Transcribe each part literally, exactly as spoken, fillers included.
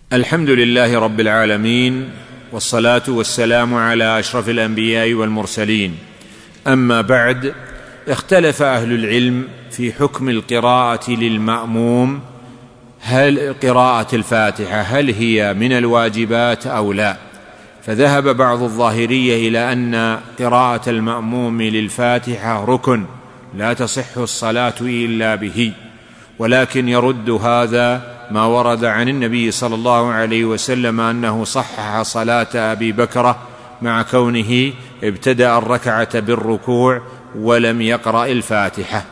الحمد لله رب العالمين، والصلاة والسلام على أشرف الأنبياء والمرسلين. أما بعد، اختلف أهل العلم في حكم القراءة للمأموم، هل قراءة الفاتحة هل هي من الواجبات أو لا؟ فذهب بعض الظاهرية إلى أن قراءة المأموم للفاتحة ركن لا تصح الصلاة إلا به، ولكن يرد هذا ما ورد عن النبي صلى الله عليه وسلم أنه صحح صلاة أبي بكر مع كونه ابتدأ الركعة بالركوع ولم يقرأ الفاتحة.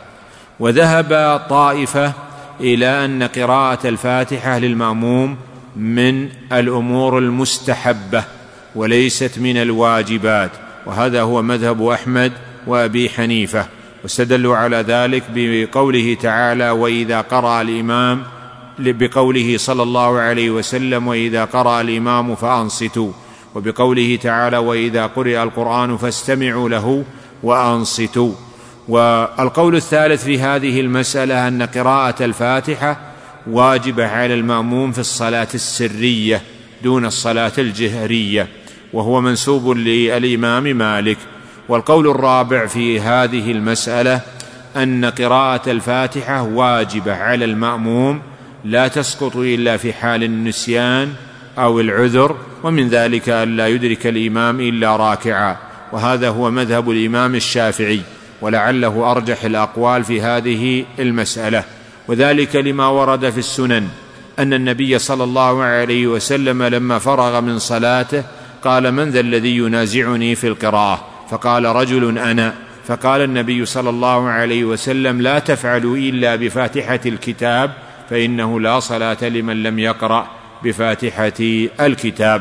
وذهب طائفة إلى أن قراءة الفاتحة للمأموم من الأمور المستحبة وليست من الواجبات، وهذا هو مذهب أحمد وأبي حنيفة، واستدلوا على ذلك بقوله تعالى: وإذا قرأ الإمام، بقوله صلى الله عليه وسلم: وإذا قرأ الإمام فأنصتوا، وبقوله تعالى: وإذا قرئ القرآن فاستمعوا له وأنصتوا. والقول الثالث في هذه المسألة أن قراءة الفاتحة واجبة على المأموم في الصلاة السرية دون الصلاة الجهرية، وهو منسوب للإمام مالك. والقول الرابع في هذه المسألة أن قراءة الفاتحة واجبة على المأموم لا تسقط إلا في حال النسيان أو العذر، ومن ذلك أن لا يدرك الإمام إلا راكعا، وهذا هو مذهب الإمام الشافعي، ولعله أرجح الأقوال في هذه المسألة، وذلك لما ورد في السنن أن النبي صلى الله عليه وسلم لما فرغ من صلاته قال: من ذا الذي ينازعني في القراءة؟ فقال رجل: أنا. فقال النبي صلى الله عليه وسلم: لا تفعلوا إلا بفاتحة الكتاب، فإنه لا صلاة لمن لم يقرأ بفاتحة الكتاب.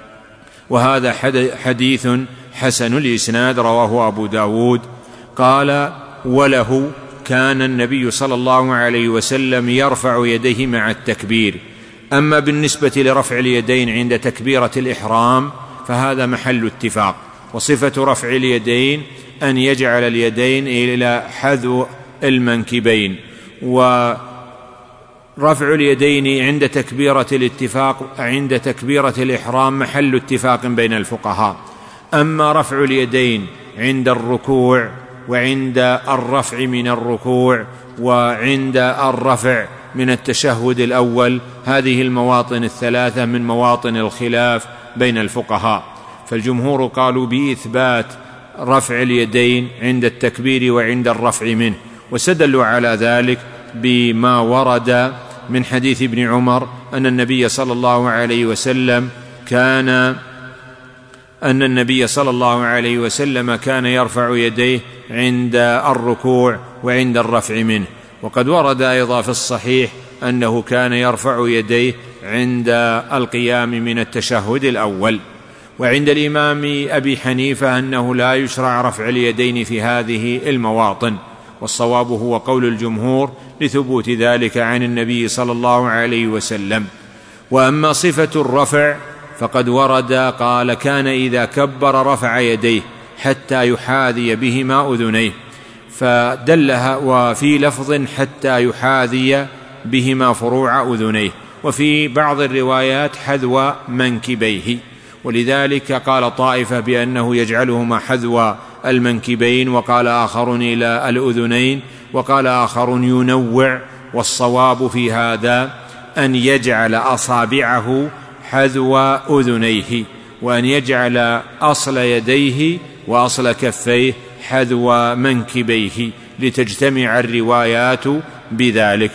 وهذا حديث حسن الإسناد رواه أبو داود. قال: وله كان النبي صلى الله عليه وسلم يرفع يديه مع التكبير. أما بالنسبة لرفع اليدين عند تكبيرة الإحرام فهذا محل اتفاق، وصفة رفع اليدين أن يجعل اليدين إلى حذو المنكبين، ورفع اليدين عند تكبيرة الاتفاق عند تكبيرة الإحرام محل اتفاق بين الفقهاء. أما رفع اليدين عند الركوع وعند الرفع من الركوع وعند الرفع من التشهد الأول، هذه المواطن الثلاثة من مواطن الخلاف بين الفقهاء، فالجمهور قالوا بإثبات رفع اليدين عند التكبير وعند الرفع منه، واستدلوا على ذلك بما ورد من حديث ابن عمر أن النبي صلى الله عليه وسلم كان أن النبي صلى الله عليه وسلم كان يرفع يديه عند الركوع وعند الرفع منه. وقد ورد أيضا في الصحيح أنه كان يرفع يديه عند القيام من التشهد الأول. وعند الإمام أبي حنيفة أنه لا يشرع رفع اليدين في هذه المواطن، والصواب هو قول الجمهور لثبوت ذلك عن النبي صلى الله عليه وسلم. وأما صفة الرفع فقد ورد قال: كان إذا كبر رفع يديه حتى يحاذي بهما أذنيه، فدلها، وفي لفظ حتى يحاذي بهما فروع أذنيه، وفي بعض الروايات حذو منكبيه. ولذلك قال طائفة بأنه يجعلهما حذو المنكبين، وقال آخرون إلى الأذنين، وقال آخرون ينوع. والصواب في هذا أن يجعل أصابعه حذو أذنيه، وأن يجعل أصل يديه وأصل كفيه حذو منكبيه، لتجتمع الروايات بذلك.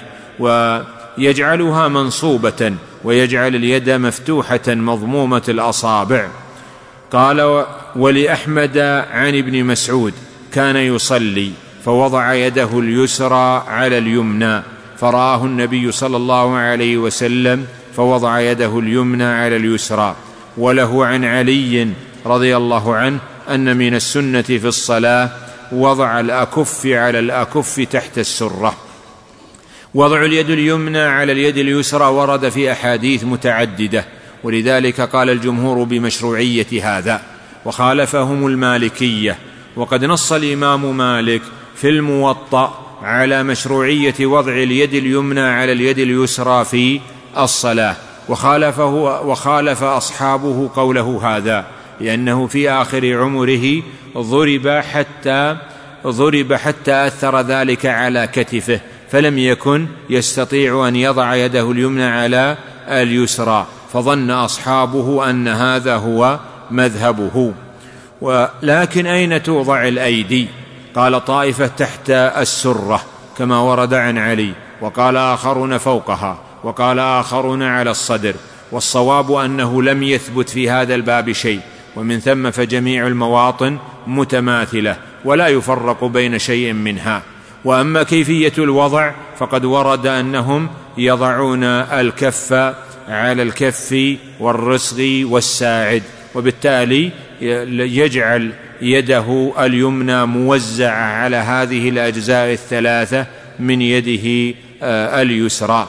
ويجعلها منصوبة، ويجعل اليد مفتوحة مضمومة الأصابع. قال: ولأحمد عن ابن مسعود كان يصلي فوضع يده اليسرى على اليمنى، فرآه النبي صلى الله عليه وسلم فوضع يده اليمنى على اليسرى. وله عن علي رضي الله عنه أن من السنة في الصلاة وضع الأكف على الأكف تحت السرة. وضع اليد اليمنى على اليد اليسرى ورد في أحاديث متعددة، ولذلك قال الجمهور بمشروعية هذا، وخالفهم المالكية. وقد نص الإمام مالك في الموطأ على مشروعية وضع اليد اليمنى على اليد اليسرى في الصلاة، وخالفه وخالف أصحابه قوله هذا، لأنه في آخر عمره ضرب حتى ضرب حتى أثر ذلك على كتفه، فلم يكن يستطيع أن يضع يده اليمنى على اليسرى، فظن أصحابه أن هذا هو مذهبه. ولكن أين توضع الأيدي؟ قال طائفة تحت السرة كما ورد عن علي، وقال آخرون فوقها، وقال آخرون على الصدر، والصواب أنه لم يثبت في هذا الباب شيء، ومن ثم فجميع المواطن متماثلة ولا يفرق بين شيء منها. وأما كيفية الوضع فقد ورد أنهم يضعون الكف على الكف والرسغ والساعد، وبالتالي يجعل يده اليمنى موزعة على هذه الأجزاء الثلاثة من يده اليسرى.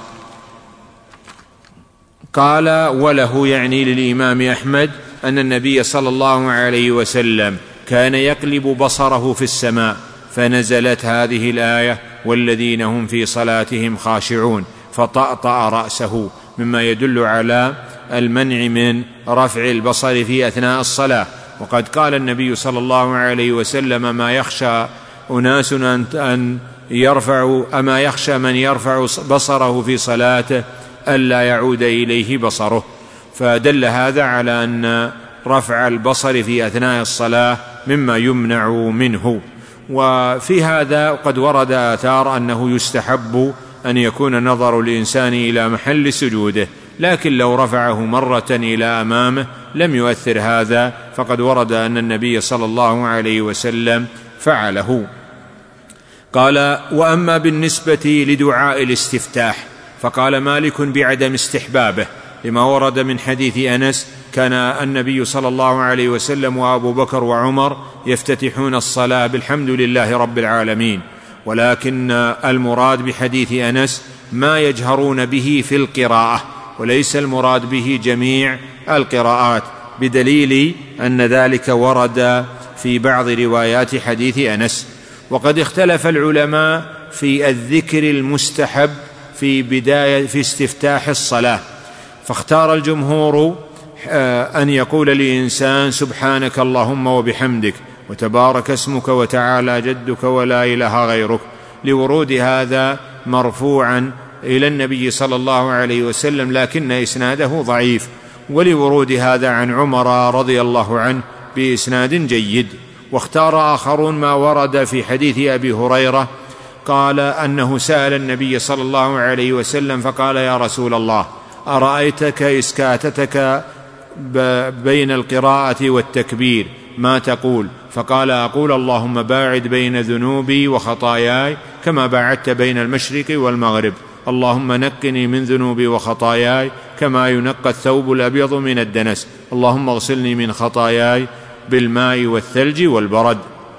قال وله، يعني للإمام أحمد، أن النبي صلى الله عليه وسلم كان يقلب بصره في السماء، فنزلت هذه الآية والذين هم في صلاتهم خاشعون، فطأطأ رأسه، مما يدل على المنع من رفع البصر في أثناء الصلاة. وقد قال النبي صلى الله عليه وسلم: ما يخشى أناس أن يرفعوا أما يخشى من يرفع بصره في صلاته ألا يعود إليه بصره. فدل هذا على أن رفع البصر في أثناء الصلاة مما يمنع منه. وفي هذا قد ورد آثار أنه يستحب أن يكون نظر الإنسان إلى محل سجوده، لكن لو رفعه مرة إلى أمامه لم يؤثر هذا، فقد ورد أن النبي صلى الله عليه وسلم فعله. قال: وأما بالنسبة لدعاء الاستفتاح فقال مالك بعدم استحبابه، لما ورد من حديث أنس: كان النبي صلى الله عليه وسلم وأبو بكر وعمر يفتتحون الصلاة بالحمد لله رب العالمين، ولكن المراد بحديث أنس ما يجهرون به في القراءة، وليس المراد به جميع القراءات، بدليل أن ذلك ورد في بعض روايات حديث أنس. وقد اختلف العلماء في الذكر المستحب في بداية في استفتاح الصلاة، فاختار الجمهور أن يقول الإنسان: سبحانك اللهم وبحمدك وتبارك اسمك وتعالى جدك ولا إله غيرك، لورود هذا مرفوعا إلى النبي صلى الله عليه وسلم، لكن إسناده ضعيف، ولورود هذا عن عمر رضي الله عنه بإسناد جيد. واختار آخرون ما ورد في حديث أبي هريرة، قال أنه سأل النبي صلى الله عليه وسلم فقال: يا رسول الله، أرأيتك إسكاتتك بين القراءة والتكبير ما تقول؟ فقال: أقول اللهم باعد بين ذنوبي وخطاياي كما باعدت بين المشرق والمغرب، اللهم نقني من ذنوبي وخطاياي كما ينقى الثوب الأبيض من الدنس، اللهم اغسلني من خطاياي بالماء والثلج والبرد.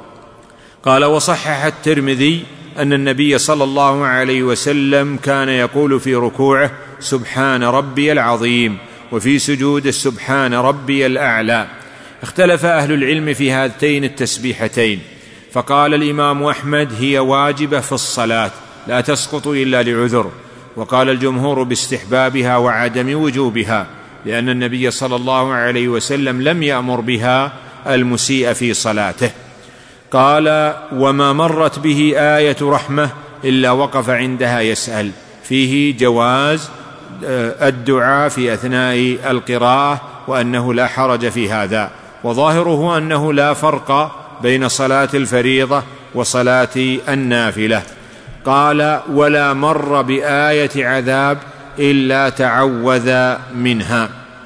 قال: وصحح الترمذي أن النبي صلى الله عليه وسلم كان يقول في ركوعه: سبحان ربي العظيم، وفي سجود سبحان ربي الأعلى. اختلف أهل العلم في هاتين التسبيحتين، فقال الإمام أحمد: هي واجبة في الصلاة لا تسقط إلا لعذر، وقال الجمهور باستحبابها وعدم وجوبها، لأن النبي صلى الله عليه وسلم لم يأمر بها المسيء في صلاته. قال: وما مرت به آية رحمة إلا وقف عندها يسأل، فيه جواز الدعاء في أثناء القراءة، وأنه لا حرج في هذا، وظاهره أنه لا فرق بين صلاة الفريضة وصلاة النافلة. قال: ولا مر بآية عذاب إلا تعوذ منها.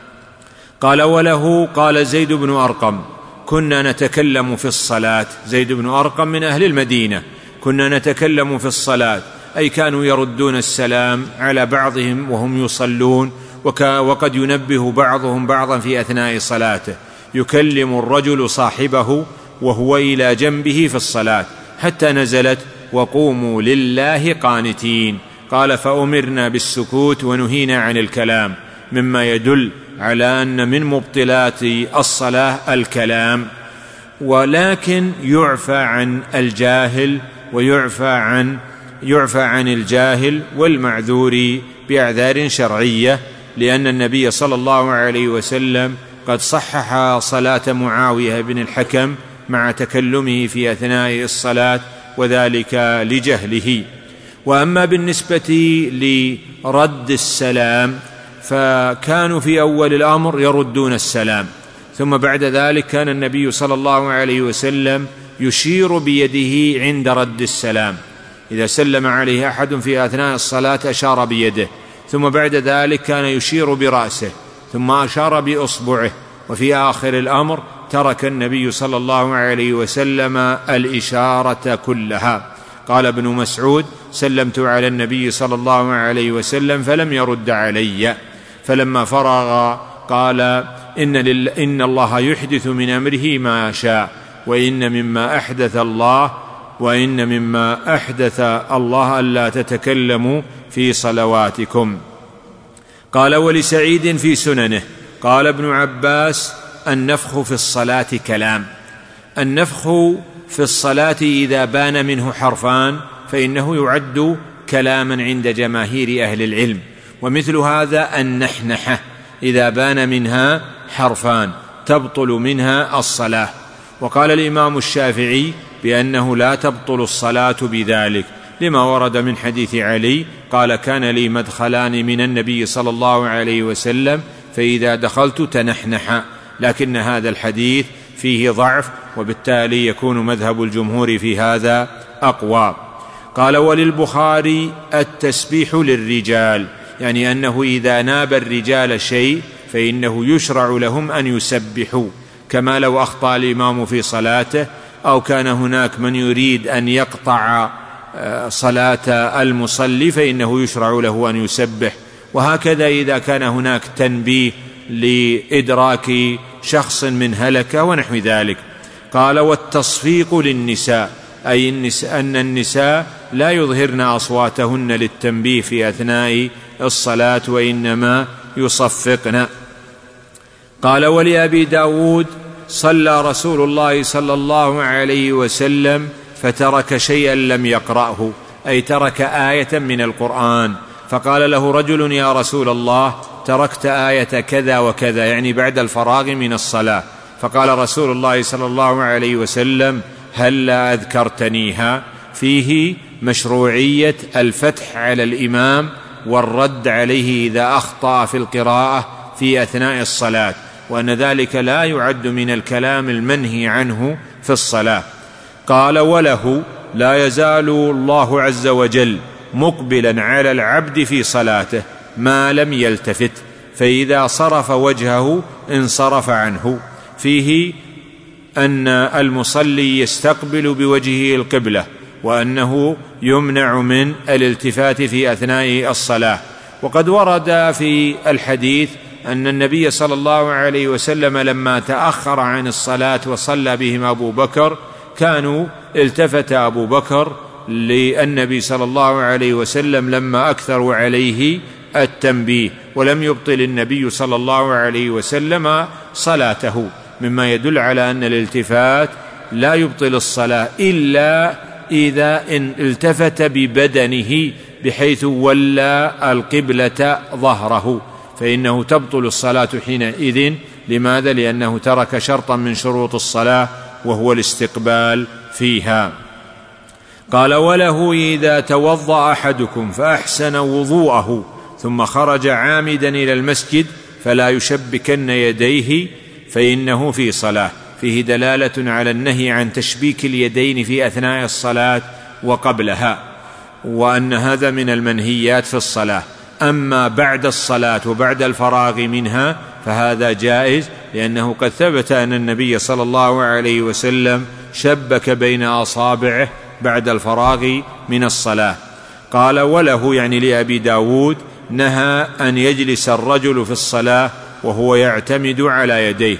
قال: وله قال زيد بن أرقم: كنا نتكلم في الصلاة. زيد بن أرقم من أهل المدينة. كنا نتكلم في الصلاة، أي كانوا يردون السلام على بعضهم وهم يصلون، وقد ينبه بعضهم بعضا في أثناء صلاته، يكلم الرجل صاحبه وهو إلى جنبه في الصلاة، حتى نزلت: وقوموا لله قانتين. قال: فأمرنا بالسكوت ونهينا عن الكلام، مما يدل على أن من مبطلات الصلاة الكلام. ولكن يعفى عن الجاهل ويعفى عن يعفى عن الجاهل والمعذور بأعذار شرعية، لأن النبي صلى الله عليه وسلم قد صحح صلاة معاوية بن الحكم مع تكلمه في أثناء الصلاة، وذلك لجهله. وأما بالنسبة لرد السلام فكانوا في أول الأمر يردون السلام، ثم بعد ذلك كان النبي صلى الله عليه وسلم يشير بيده عند رد السلام، إذا سلم عليه أحد في أثناء الصلاة أشار بيده، ثم بعد ذلك كان يشير برأسه، ثم أشار بإصبعه، وفي آخر الأمر ترك النبي صلى الله عليه وسلم الإشارة كلها. قال ابن مسعود: سلمت على النبي صلى الله عليه وسلم فلم يرد علي، فلما فرغ قال: إن, لل... إن الله يحدث من أمره ما شاء، وإن مما أحدث الله وإن مما أحدث الله ألا تتكلموا في صلواتكم. قال: ولسعيد في سننه قال ابن عباس: النفخ في الصلاة كلام. النفخ في الصلاة إذا بان منه حرفان فإنه يعد كلاما عند جماهير أهل العلم، ومثل هذا النحنحة إذا بان منها حرفان تبطل منها الصلاة. وقال الإمام الشافعي بأنه لا تبطل الصلاة بذلك، لما ورد من حديث علي قال: كان لي مدخلان من النبي صلى الله عليه وسلم فإذا دخلت تنحنح، لكن هذا الحديث فيه ضعف، وبالتالي يكون مذهب الجمهور في هذا أقوى. قال: وللبخاري التسبيح للرجال، يعني أنه إذا ناب الرجال شيء فإنه يشرع لهم أن يسبحوا، كما لو أخطأ الإمام في صلاته أو كان هناك من يريد أن يقطع صلاة المصلي فإنه يشرع له أن يسبح. وهكذا إذا كان هناك تنبيه لإدراك شخص من هلكة ونحو ذلك. قال: والتصفيق للنساء، أي أن النساء لا يظهرن أصواتهن للتنبيه في أثناء الصلاة، وإنما يصفقن. قال: ولأبي داود: صلى رسول الله صلى الله عليه وسلم فترك شيئا لم يقرأه، أي ترك آية من القرآن، فقال له رجل: يا رسول الله، تركت آية كذا وكذا، يعني بعد الفراغ من الصلاة. فقال رسول الله صلى الله عليه وسلم: هل لا أذكرتنيها؟ فيه مشروعية الفتح على الإمام والرد عليه إذا أخطأ في القراءة في أثناء الصلاة، وأن ذلك لا يعد من الكلام المنهي عنه في الصلاة. قال: وله: لا يزال الله عز وجل مقبلا على العبد في صلاته ما لم يلتفت، فإذا صرف وجهه انصرف عنه. فيه أن المصلي يستقبل بوجهه القبلة، وأنه يمنع من الالتفات في أثناء الصلاة. وقد ورد في الحديث أن النبي صلى الله عليه وسلم لما تأخر عن الصلاة وصلى بهم أبو بكر كانوا التفت أبو بكر للنبي صلى الله عليه وسلم لما أكثروا عليه التنبيه، ولم يبطل النبي صلى الله عليه وسلم صلاته، مما يدل على أن الالتفات لا يبطل الصلاة إلا إذا إن التفت ببدنه بحيث ولى القبلة ظهره، فإنه تبطل الصلاة حينئذ. لماذا؟ لأنه ترك شرطا من شروط الصلاة وهو الاستقبال فيها. قال: وله: إذا توضأ أحدكم فأحسن وضوءه ثم خرج عامدا إلى المسجد فلا يشبكن يديه فإنه في صلاة. فيه دلالة على النهي عن تشبيك اليدين في أثناء الصلاة وقبلها، وأن هذا من المنهيات في الصلاة. أما بعد الصلاة وبعد الفراغ منها فهذا جائز، لأنه قد ثبت أن النبي صلى الله عليه وسلم شبك بين أصابعه بعد الفراغ من الصلاة. قال: وله، يعني لأبي داود، نهى أن يجلس الرجل في الصلاة وهو يعتمد على يديه.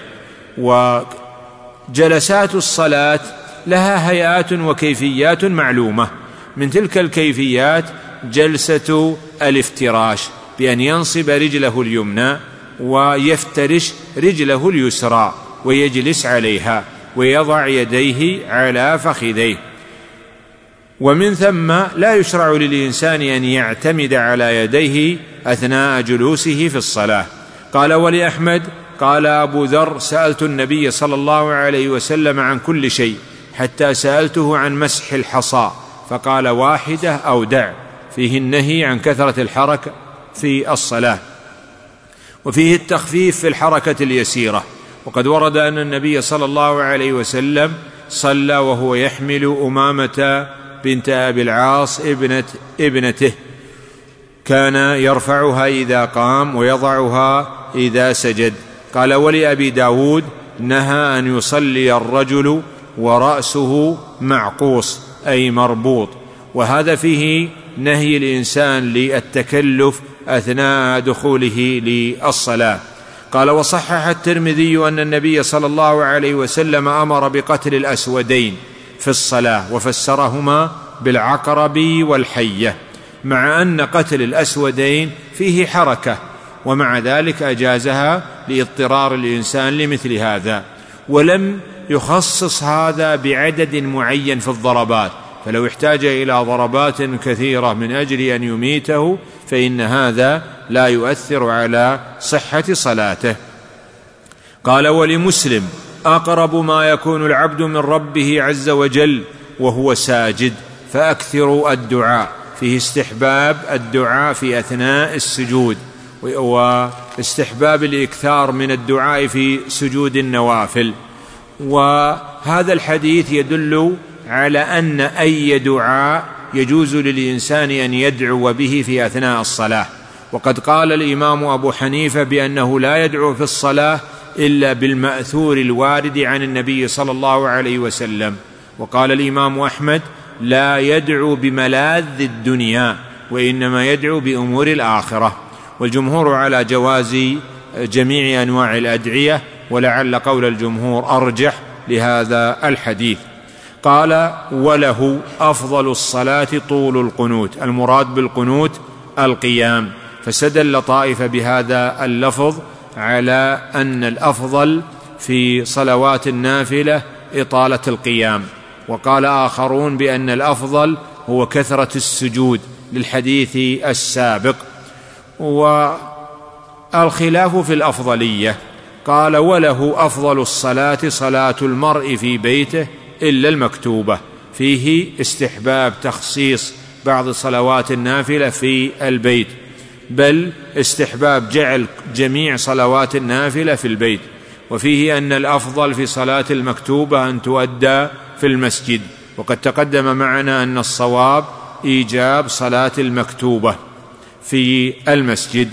وجلسات الصلاة لها هيئات وكيفيات معلومة، من تلك الكيفيات جلسة الافتراش، بأن ينصب رجله اليمنى ويفترش رجله اليسرى ويجلس عليها ويضع يديه على فخذيه. ومن ثم لا يشرع للإنسان أن يعتمد على يديه أثناء جلوسه في الصلاة. قال ولأحمد قال أبو ذر سألت النبي صلى الله عليه وسلم عن كل شيء حتى سألته عن مسح الحصى فقال واحدة أو دع، فيه النهي عن كثرة الحركة في الصلاة، وفيه التخفيف في الحركة اليسيرة. وقد ورد أن النبي صلى الله عليه وسلم صلى وهو يحمل أمامة بنت أبي العاص ابنة ابنته، كان يرفعها إذا قام ويضعها إذا سجد. قال ولأبي داود نهى أن يصلي الرجل ورأسه معقوس أي مربوط، وهذا فيه نهي الإنسان للتكلف أثناء دخوله للصلاة. قال وصحح الترمذي أن النبي صلى الله عليه وسلم أمر بقتل الأسودين في الصلاة وفسرهما بالعقرب والحية، مع أن قتل الأسودين فيه حركة، ومع ذلك أجازها لاضطرار الإنسان لمثل هذا، ولم يخصص هذا بعدد معين في الضربات، فلو احتاج إلى ضربات كثيرة من أجل أن يميته فإن هذا لا يؤثر على صحة صلاته. قال ولمسلم أقرب ما يكون العبد من ربه عز وجل وهو ساجد فأكثروا الدعاء، فيه استحباب الدعاء في أثناء السجود، واستحباب الإكثار من الدعاء في سجود النوافل. وهذا الحديث يدل على أن أي دعاء يجوز للإنسان أن يدعو به في أثناء الصلاة. وقد قال الإمام أبو حنيفة بأنه لا يدعو في الصلاة إلا بالمأثور الوارد عن النبي صلى الله عليه وسلم. وقال الإمام أحمد لا يدعو بملاذ الدنيا وإنما يدعو بأمور الآخرة، والجمهور على جواز جميع أنواع الأدعية، ولعل قول الجمهور أرجح لهذا الحديث. قال وله أفضل الصلاة طول القنوت، المراد بالقنوت القيام، فاستدل طائفة بهذا اللفظ على أن الأفضل في صلوات النافلة إطالة القيام، وقال آخرون بأن الأفضل هو كثرة السجود للحديث السابق، والخلاف في الأفضلية. قال وله أفضل الصلاة صلاة المرء في بيته إلا المكتوبة، فيه استحباب تخصيص بعض صلوات النافلة في البيت، بل استحباب جعل جميع صلوات النافلة في البيت، وفيه أن الأفضل في صلاة المكتوبة أن تؤدى في المسجد، وقد تقدم معنا أن الصواب إيجاب صلاة المكتوبة في المسجد.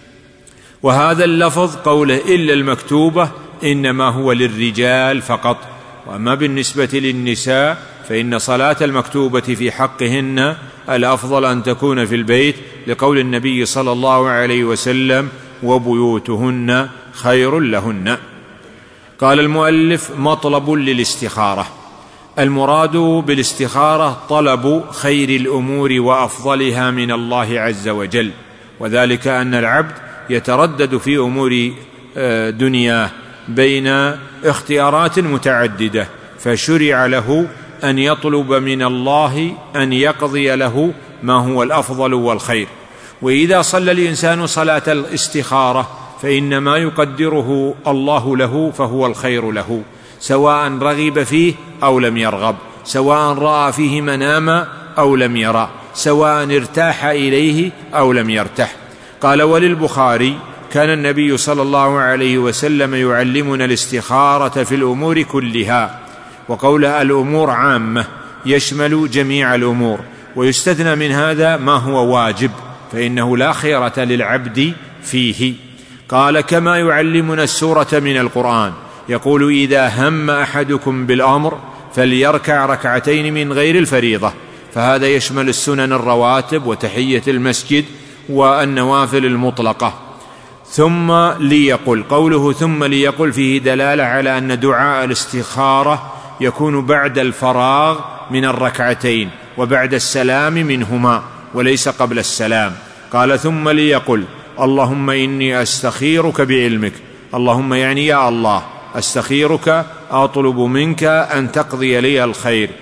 وهذا اللفظ قوله إلا المكتوبة إنما هو للرجال فقط، وأما بالنسبة للنساء فإن صلاة المكتوبة في حقهن الأفضل أن تكون في البيت، لقول النبي صلى الله عليه وسلم وبيوتهن خير لهن. قال المؤلف مطلب للاستخارة، المراد بالاستخارة طلب خير الأمور وأفضلها من الله عز وجل، وذلك أن العبد يتردد في أمور دنياه بين اختيارات متعددة، فشرع له أن يطلب من الله أن يقضي له ما هو الأفضل والخير. وإذا صلى الإنسان صلاة الاستخارة فإن ما يقدره الله له فهو الخير له، سواء رغب فيه أو لم يرغب، سواء رأى فيه مناما أو لم يرى، سواء ارتاح إليه أو لم يرتاح. قال وللبخاري كان النبي صلى الله عليه وسلم يعلمنا الاستخارة في الأمور كلها، وقوله الأمور عامة يشمل جميع الأمور، ويستثنى من هذا ما هو واجب فإنه لا خيرة للعبد فيه. قال كما يعلمنا السورة من القرآن، يقول إذا هم أحدكم بالأمر فليركع ركعتين من غير الفريضة، فهذا يشمل السنن الرواتب وتحية المسجد والنوافل المطلقة. ثم ليقل، قوله ثم ليقل فيه دلالة على أن دعاء الاستخارة يكون بعد الفراغ من الركعتين وبعد السلام منهما وليس قبل السلام. قال ثم ليقل اللهم إني أستخيرك بعلمك، اللهم يعني يا الله أستخيرك أطلب منك أن تقضي لي الخير،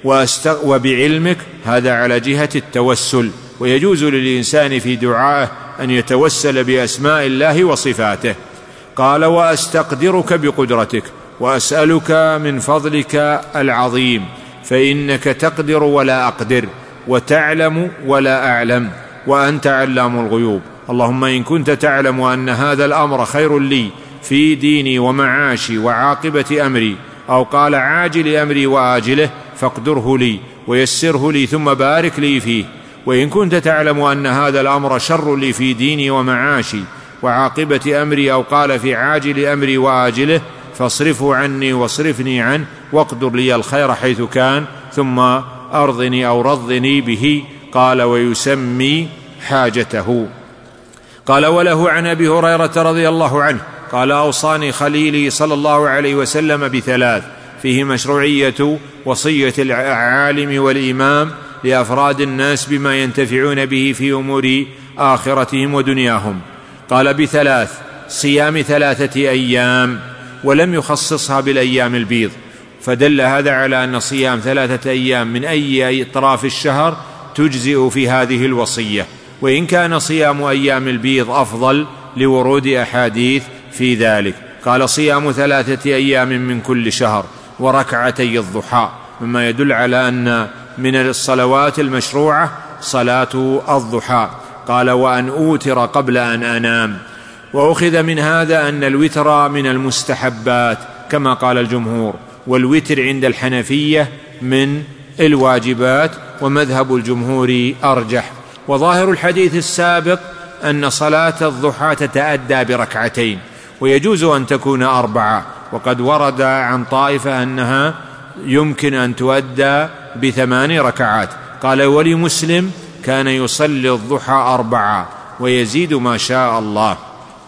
وبعلمك، هذا على جهة التوسل. ويجوز للإنسان في دعائه أن يتوسل بأسماء الله وصفاته. قال: وأستقدرك بقدرتك وأسألك من فضلك العظيم، فإنك تقدر ولا أقدر، وتعلم ولا أعلم، وأنت علام الغيوب. اللهم إن كنت تعلم أن هذا الأمر خير لي في ديني ومعاشي وعاقبة أمري، أو قال عاجل أمري وآجله، فاقدره لي ويسره لي ثم بارك لي فيه. وإن كنت تعلم أن هذا الأمر شر لي في ديني ومعاشي وعاقبة أمري، أو قال في عاجل أمري وآجله، فاصرفه عني واصرفني عنه، واقدر لي الخير حيث كان، ثم أرضني أو رضني به. قال: ويسمي حاجته. قال: وله عن أبي هريرة رضي الله عنه قال: أوصاني خليلي صلى الله عليه وسلم بثلاث، فيه مشروعية وصية العالم والإمام لأفراد الناس بما ينتفعون به في أمور آخرتهم ودنياهم. قال: بثلاث: صيام ثلاثة أيام، ولم يخصصها بالأيام البيض، فدل هذا على أن صيام ثلاثة أيام من أي أطراف الشهر تجزئ في هذه الوصية، وإن كان صيام أيام البيض أفضل لورود أحاديث في ذلك. قال: صيام ثلاثة أيام من كل شهر، وركعتي الضحى، مما يدل على أن من الصلوات المشروعة صلاة الضحى. قال: وأن أوتر قبل أن أنام. وأخذ من هذا أن الوتر من المستحبات كما قال الجمهور، والوتر عند الحنفية من الواجبات، ومذهب الجمهور أرجح. وظاهر الحديث السابق أن صلاة الضحى تتأدى بركعتين، ويجوز أن تكون أربعة، وقد ورد عن طائفة أنها يمكن أن تؤدى بثمان ركعات. قال: ولمسلم كان يصلي الضحى أربعة ويزيد ما شاء الله.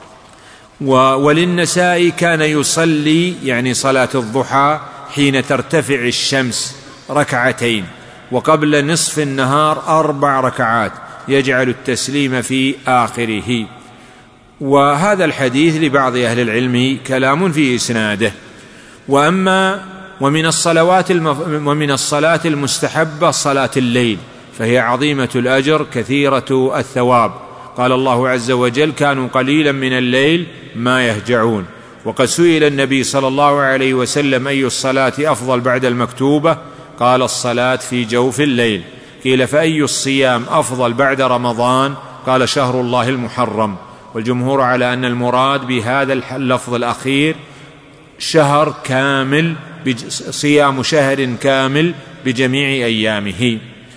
وللنسائي كان يصلي يعني صلاة الضحى حين ترتفع الشمس ركعتين، وقبل نصف النهار أربع ركعات، يجعل التسليم في آخره. وهذا الحديث لبعض أهل العلم كلام في إسناده. وأما ومن الصلوات المف... ومن الصلاة المستحبة صلاة الليل، فهي عظيمة الأجر كثيرة الثواب. قال الله عز وجل: كانوا قليلا من الليل ما يهجعون. وقد سئل النبي صلى الله عليه وسلم: أي الصلاة أفضل بعد المكتوبة؟ قال: الصلاة في جوف الليل. قيل: فأي الصيام أفضل بعد رمضان؟ قال: شهر الله المحرم. والجمهور على أن المراد بهذا اللفظ الأخير شهر كامل، صيام شهر كامل بجميع أيامه.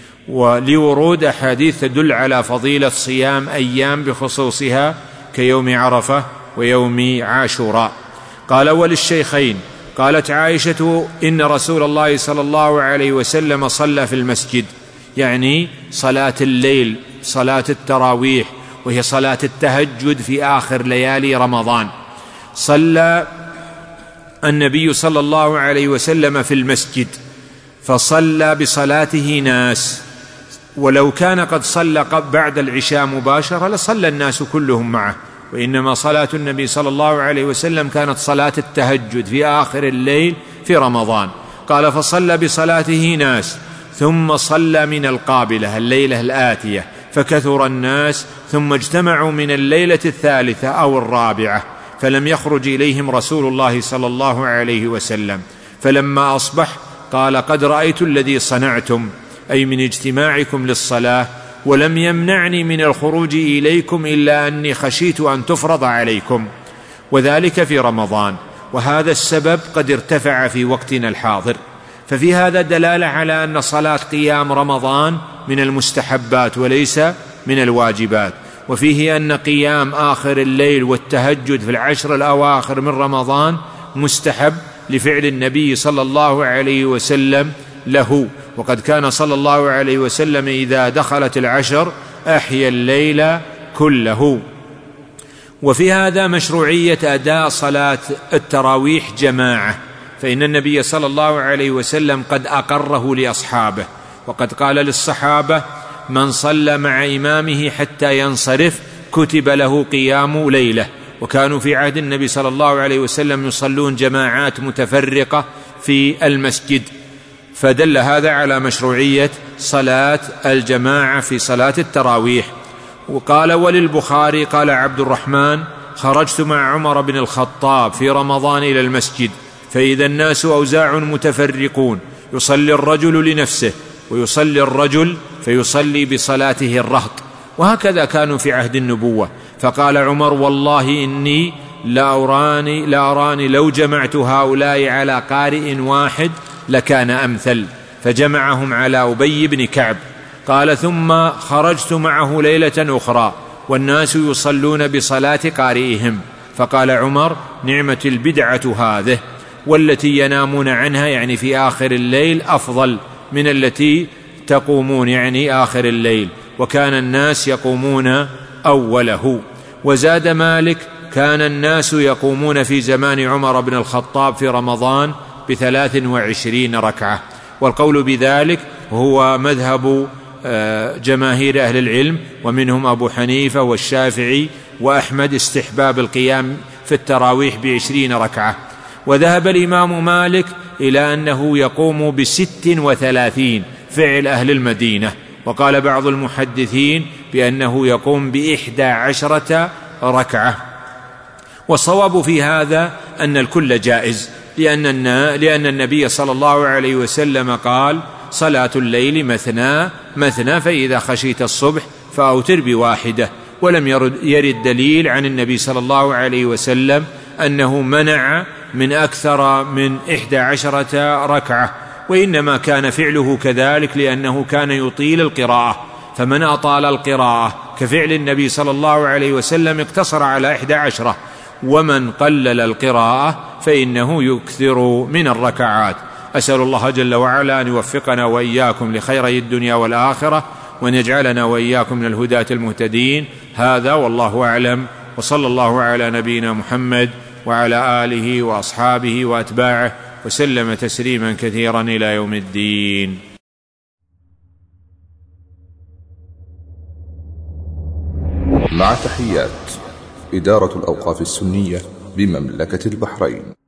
ولورود أحاديث تدل على فضيلة صيام أيام بخصوصها كيوم عرفة ويوم عاشوراء. قال: وللشيخين قالت عائشة: إن رسول الله صلى الله عليه وسلم صلى في المسجد، يعني صلاة الليل، صلاة التراويح، وهي صلاة التهجد في آخر ليالي رمضان. صلى النبي صلى الله عليه وسلم في المسجد، فصلى بصلاته ناس، ولو كان قد صلى بعد العشاء مباشرة لصلى الناس كلهم معه، وإنما صلاة النبي صلى الله عليه وسلم كانت صلاة التهجد في آخر الليل في رمضان. قال: فصلى بصلاته ناس، ثم صلى من القابلة الليلة الآتية، فكثر الناس، ثم اجتمعوا من الليلة الثالثة أو الرابعة، فلم يخرج إليهم رسول الله صلى الله عليه وسلم. فلما أصبح قال: قد رأيت الذي صنعتم، أي من اجتماعكم للصلاة، ولم يمنعني من الخروج إليكم إلا أني خشيت أن تفرض عليكم، وذلك في رمضان، وهذا السبب قد ارتفع في وقتنا الحاضر. ففي هذا دلالة على أن صلاة قيام رمضان من المستحبات وليس من الواجبات. وفيه أن قيام آخر الليل والتهجد في العشر الأواخر من رمضان مستحب لفعل النبي صلى الله عليه وسلم له، وقد كان صلى الله عليه وسلم إذا دخلت العشر أحيا الليل كله. وفي هذا مشروعية أداء صلاة التراويح جماعة، فإن النبي صلى الله عليه وسلم قد أقره لأصحابه، وقد قال للصحابة: من صلى مع إمامه حتى ينصرف كتب له قيام ليلة. وكانوا في عهد النبي صلى الله عليه وسلم يصلون جماعات متفرقة في المسجد، فدل هذا على مشروعية صلاة الجماعة في صلاة التراويح. وقال وللبخاري قال عبد الرحمن: خرجت مع عمر بن الخطاب في رمضان إلى المسجد فإذا الناس أوزاع متفرقون، يصلي الرجل لنفسه ويصلي الرجل فيصلي بصلاته الرهط، وهكذا كانوا في عهد النبوة. فقال عمر: والله إني لا أراني, لا أراني لو جمعت هؤلاء على قارئ واحد لكان أمثل، فجمعهم على أبي بن كعب. قال: ثم خرجت معه ليلة أخرى والناس يصلون بصلاة قارئهم، فقال عمر: نعمة البدعة هذه، والتي ينامون عنها يعني في آخر الليل أفضل من التي تقومون يعني آخر الليل، وكان الناس يقومون أوله. وزاد مالك: كان الناس يقومون في زمان عمر بن الخطاب في رمضان بثلاث وعشرين ركعة. والقول بذلك هو مذهب جماهير أهل العلم، ومنهم أبو حنيفة والشافعي وأحمد استحباب القيام في التراويح بعشرين ركعة. وذهب الإمام مالك إلى أنه يقوم بست وثلاثين فعل أهل المدينة، وقال بعض المحدثين بأنه يقوم بإحدى عشرة ركعة. والصواب في هذا أن الكل جائز، لأن, لأن النبي صلى الله عليه وسلم قال: صلاة الليل مثنى مثنى فإذا خشيت الصبح فأوتر بواحدة. ولم يرد دليل عن النبي صلى الله عليه وسلم أنه منع من أكثر من إحدى عشرة ركعة، وإنما كان فعله كذلك لأنه كان يطيل القراءة، فمن أطال القراءة كفعل النبي صلى الله عليه وسلم اقتصر على إحدى عشرة، ومن قلل القراءة فإنه يكثر من الركعات. أسأل الله جل وعلا أن يوفقنا وإياكم لخيري الدنيا والآخرة، وأن يجعلنا وإياكم من الهداة المهتدين. هذا والله أعلم، وصلى الله على نبينا محمد وعلى آله وأصحابه وأتباعه وسلم تسليما كثيرا إلى يوم الدين. مع تحيات إدارة الأوقاف السنية بمملكة البحرين.